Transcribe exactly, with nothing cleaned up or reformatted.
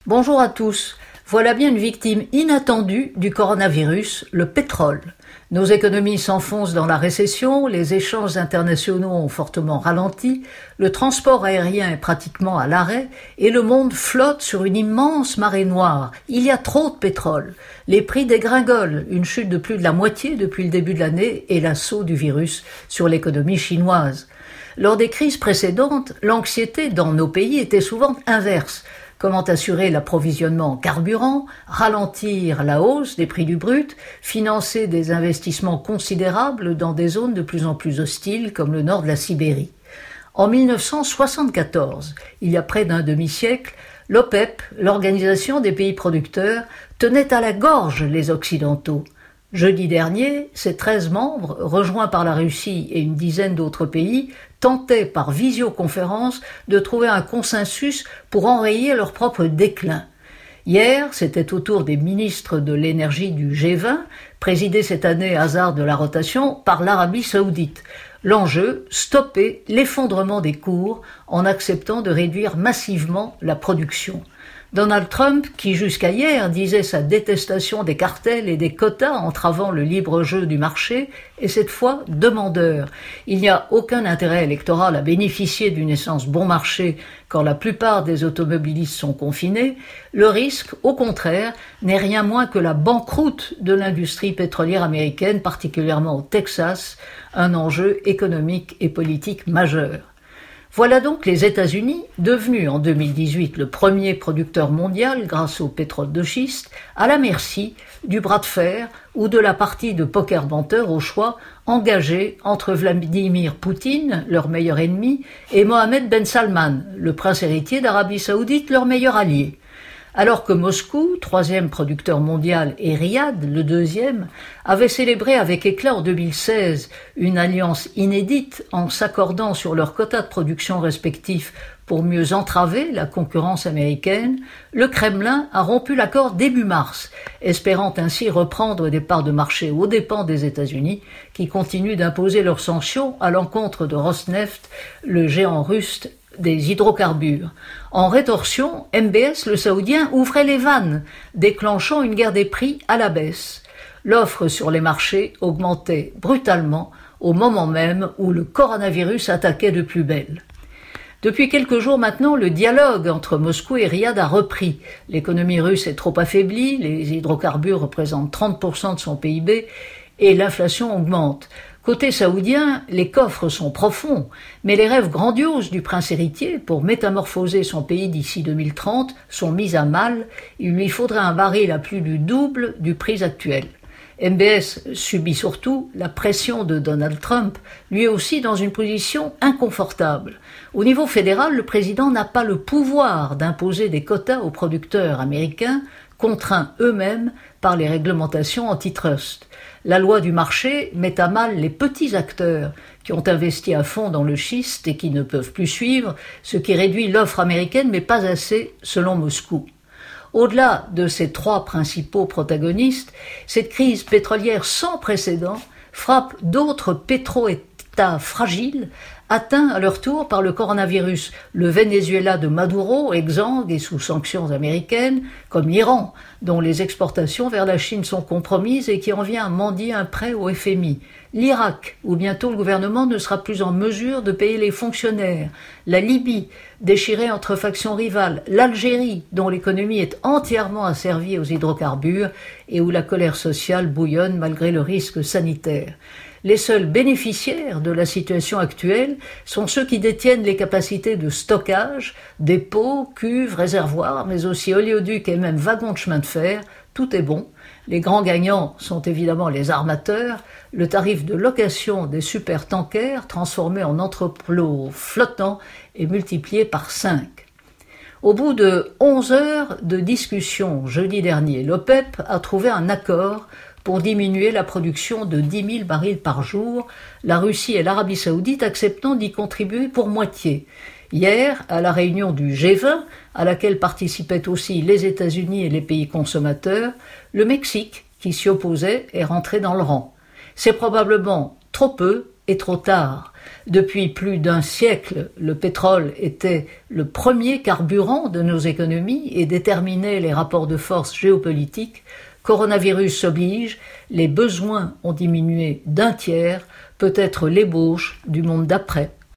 Bonjour à tous. Voilà bien une victime inattendue du coronavirus, le pétrole. Nos économies s'enfoncent dans la récession, les échanges internationaux ont fortement ralenti, le transport aérien est pratiquement à l'arrêt et le monde flotte sur une immense marée noire. Il y a trop de pétrole. Les prix dégringolent, une chute de plus de la moitié depuis le début de l'année et l'assaut du virus sur l'économie chinoise. Lors des crises précédentes, l'anxiété dans nos pays était souvent inverse. Comment assurer l'approvisionnement en carburant, ralentir la hausse des prix du brut, financer des investissements considérables dans des zones de plus en plus hostiles comme le nord de la Sibérie. En mille neuf cent soixante-quatorze, il y a près d'un demi-siècle, l'OPEP, l'Organisation des pays producteurs, tenait à la gorge les Occidentaux. Jeudi dernier, ses treize membres, rejoints par la Russie et une dizaine d'autres pays, tentaient par visioconférence de trouver un consensus pour enrayer leur propre déclin. Hier, c'était au tour des ministres de l'énergie du G vingt, présidé cette année, hasard de la rotation, par l'Arabie saoudite. L'enjeu, stopper l'effondrement des cours en acceptant de réduire massivement la production. Donald Trump, qui jusqu'à hier disait sa détestation des cartels et des quotas entravant le libre jeu du marché, est cette fois demandeur. Il n'y a aucun intérêt électoral à bénéficier d'une essence bon marché quand la plupart des automobilistes sont confinés. Le risque, au contraire, n'est rien moins que la banqueroute de l'industrie pétrolière américaine, particulièrement au Texas, un enjeu économique et politique majeur. Voilà donc les États-Unis, devenus en deux mille dix-huit le premier producteur mondial grâce au pétrole de schiste, à la merci du bras de fer ou de la partie de poker menteur au choix engagée entre Vladimir Poutine, leur meilleur ennemi, et Mohammed Ben Salman, le prince héritier d'Arabie saoudite, leur meilleur allié. Alors que Moscou, troisième producteur mondial, et Riyad, le deuxième, avaient célébré avec éclat en deux mille seize une alliance inédite en s'accordant sur leurs quotas de production respectifs pour mieux entraver la concurrence américaine, le Kremlin a rompu l'accord début mars, espérant ainsi reprendre des parts de marché aux dépens des États-Unis, qui continuent d'imposer leurs sanctions à l'encontre de Rosneft, le géant russe des hydrocarbures. En rétorsion, M B S, le saoudien, ouvrait les vannes, déclenchant une guerre des prix à la baisse. L'offre sur les marchés augmentait brutalement au moment même où le coronavirus attaquait de plus belle. Depuis quelques jours maintenant, le dialogue entre Moscou et Riyad a repris. L'économie russe est trop affaiblie, les hydrocarbures représentent trente pour cent de son P I B et l'inflation augmente. Côté saoudien, les coffres sont profonds, mais les rêves grandioses du prince héritier pour métamorphoser son pays d'ici deux mille trente sont mis à mal. Il lui faudrait un baril à plus du double du prix actuel. M B S subit surtout la pression de Donald Trump, lui aussi dans une position inconfortable. Au niveau fédéral, le président n'a pas le pouvoir d'imposer des quotas aux producteurs américains, contraints eux-mêmes par les réglementations antitrust. La loi du marché met à mal les petits acteurs qui ont investi à fond dans le schiste et qui ne peuvent plus suivre, ce qui réduit l'offre américaine, mais pas assez selon Moscou. Au-delà de ces trois principaux protagonistes, cette crise pétrolière sans précédent frappe d'autres pétro-États fragiles, atteints à leur tour par le coronavirus. Le Venezuela de Maduro, exsangue et sous sanctions américaines, comme l'Iran, dont les exportations vers la Chine sont compromises et qui en vient à mendier un prêt au F M I. L'Irak, où bientôt le gouvernement ne sera plus en mesure de payer les fonctionnaires. La Libye, déchirée entre factions rivales. L'Algérie, dont l'économie est entièrement asservie aux hydrocarbures et où la colère sociale bouillonne malgré le risque sanitaire. Les seuls bénéficiaires de la situation actuelle sont ceux qui détiennent les capacités de stockage, dépôts, cuves, réservoirs, mais aussi oléoducs et même wagons de chemin de fer. Tout est bon. Les grands gagnants sont évidemment les armateurs. Le tarif de location des supertankers, transformé en entrepôts flottants, est multiplié par cinq. Au bout de onze heures de discussion jeudi dernier, l'OPEP a trouvé un accord pour diminuer la production de dix mille barils par jour, la Russie et l'Arabie saoudite acceptant d'y contribuer pour moitié. Hier, à la réunion du G vingt, à laquelle participaient aussi les États-Unis et les pays consommateurs, le Mexique, qui s'y opposait, est rentré dans le rang. C'est probablement trop peu est trop tard. Depuis plus d'un siècle, le pétrole était le premier carburant de nos économies et déterminait les rapports de force géopolitiques. Coronavirus oblige, les besoins ont diminué d'un tiers, peut-être l'ébauche du monde d'après.